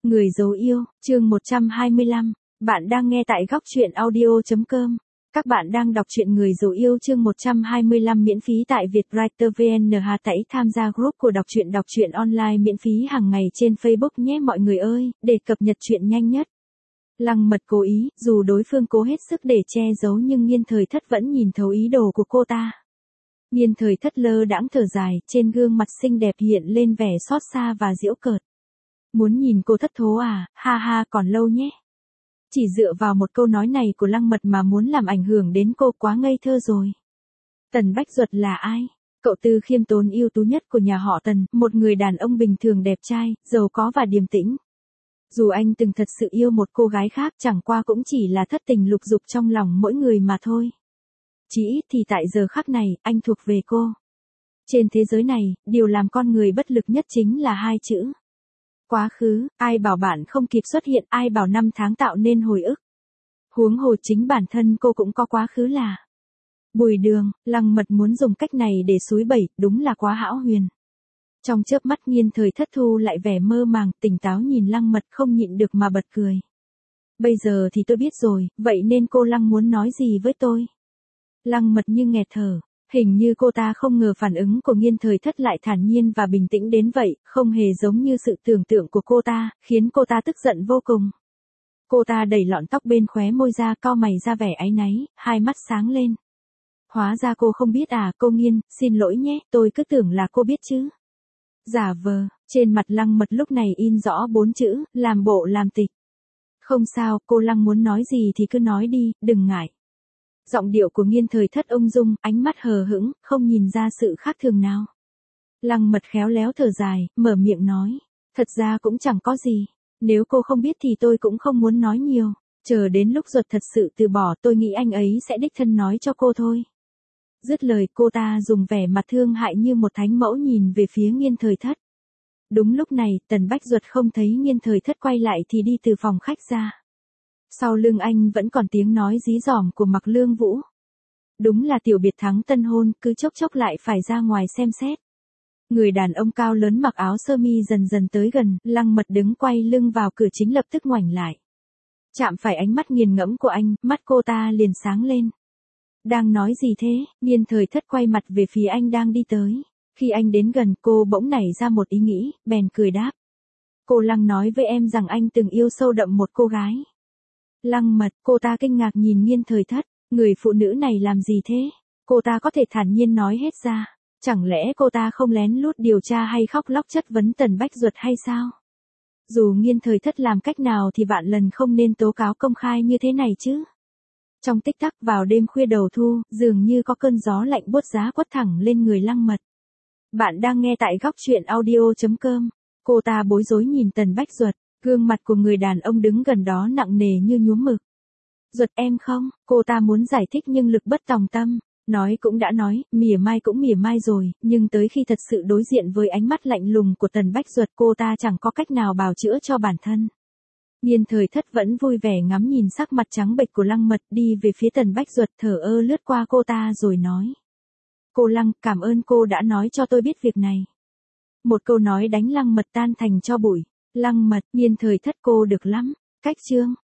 Người dấu yêu, chương 125. Bạn đang nghe tại góc truyện audio.com. Các bạn đang đọc truyện Người dấu yêu chương 125 miễn phí tại Vietwriter VN. Hãy tham gia group của đọc truyện online miễn phí hàng ngày trên Facebook nhé mọi người ơi, để cập nhật truyện nhanh nhất. Lăng Mật cố ý, dù đối phương cố hết sức để che giấu nhưng Nghiên Thời Thất vẫn nhìn thấu ý đồ của cô ta. Nghiên Thời Thất lơ đãng thở dài, trên gương mặt xinh đẹp hiện lên vẻ xót xa và giễu cợt. Muốn nhìn cô thất thố à, ha ha còn lâu nhé. Chỉ dựa vào một câu nói này của Lăng Mật mà muốn làm ảnh hưởng đến cô quá ngây thơ rồi. Tần Bách Duật là ai? Cậu tư khiêm tốn ưu tú nhất của nhà họ Tần, một người đàn ông bình thường đẹp trai, giàu có và điềm tĩnh. Dù anh từng thật sự yêu một cô gái khác chẳng qua cũng chỉ là thất tình lục dục trong lòng mỗi người mà thôi. Chỉ ít thì tại giờ khắc này, anh thuộc về cô. Trên thế giới này, điều làm con người bất lực nhất chính là hai chữ. Quá khứ, ai bảo bạn không kịp xuất hiện, ai bảo năm tháng tạo nên hồi ức. Huống hồ chính bản thân cô cũng có quá khứ là. Bùi Đường, Lăng Mật muốn dùng cách này để xúi bẩy, đúng là quá hão huyền. Trong chớp mắt Nghiên Thời Thất thu lại vẻ mơ màng, tỉnh táo nhìn Lăng Mật không nhịn được mà bật cười. Bây giờ thì tôi biết rồi, vậy nên cô Lăng muốn nói gì với tôi? Lăng Mật như nghẹt thở. Hình như cô ta không ngờ phản ứng của Nghiên Thời Thất lại thản nhiên và bình tĩnh đến vậy, không hề giống như sự tưởng tượng của cô ta, khiến cô ta tức giận vô cùng. Cô ta đẩy lọn tóc bên khóe môi ra, cau mày ra vẻ áy náy, hai mắt sáng lên. Hóa ra cô không biết à, cô Nghiên, xin lỗi nhé, tôi cứ tưởng là cô biết chứ. Giả vờ, trên mặt Lăng Mật lúc này in rõ 4 chữ, làm bộ làm tịch. Không sao, cô Lăng muốn nói gì thì cứ nói đi, đừng ngại. Giọng điệu của Nghiên Thời Thất ung dung, ánh mắt hờ hững, không nhìn ra sự khác thường nào. Lăng Mật khéo léo thở dài, mở miệng nói. Thật ra cũng chẳng có gì. Nếu cô không biết thì tôi cũng không muốn nói nhiều. Chờ đến lúc Duật thật sự từ bỏ tôi nghĩ anh ấy sẽ đích thân nói cho cô thôi. Dứt lời cô ta dùng vẻ mặt thương hại như một thánh mẫu nhìn về phía Nghiên Thời Thất. Đúng lúc này, Tần Bách Duật không thấy Nghiên Thời Thất quay lại thì đi từ phòng khách ra. Sau lưng anh vẫn còn tiếng nói dí dỏm của Mạc Lương Vũ. Đúng là tiểu biệt thắng tân hôn, cứ chốc chốc lại phải ra ngoài xem xét. Người đàn ông cao lớn mặc áo sơ mi dần dần tới gần, Lăng Mật đứng quay lưng vào cửa chính lập tức ngoảnh lại. Chạm phải ánh mắt nghiền ngẫm của anh, mắt cô ta liền sáng lên. Đang nói gì thế? Nghiên Thời Thất quay mặt về phía anh đang đi tới. Khi anh đến gần cô bỗng nảy ra một ý nghĩ, bèn cười đáp. Cô Lăng nói với em rằng anh từng yêu sâu đậm một cô gái. Lăng Mật, cô ta kinh ngạc nhìn Nghiên Thời Thất, người phụ nữ này làm gì thế? Cô ta có thể thản nhiên nói hết ra, chẳng lẽ cô ta không lén lút điều tra hay khóc lóc chất vấn Tần Bách Duật hay sao? Dù Nghiên Thời Thất làm cách nào thì vạn lần không nên tố cáo công khai như thế này chứ. Trong tích tắc vào đêm khuya đầu thu, dường như có cơn gió lạnh buốt giá quất thẳng lên người Lăng Mật. Bạn đang nghe tại góc truyện audio.com. Cô ta bối rối nhìn Tần Bách Duật. Gương mặt của người đàn ông đứng gần đó nặng nề như nhuốm mực. Duật em không, cô ta muốn giải thích nhưng lực bất tòng tâm. Nói cũng đã nói, mỉa mai cũng mỉa mai rồi, nhưng tới khi thật sự đối diện với ánh mắt lạnh lùng của Tần Bách Duật cô ta chẳng có cách nào bào chữa cho bản thân. Nghiên Thời Thất vẫn vui vẻ ngắm nhìn sắc mặt trắng bệch của Lăng Mật đi về phía Tần Bách Duật thở ơ lướt qua cô ta rồi nói. Cô Lăng, cảm ơn cô đã nói cho tôi biết việc này. Một câu nói đánh Lăng Mật tan thành tro bụi. Lăng Mật, Nghiên Thời Thất cô được lắm. Cách chương.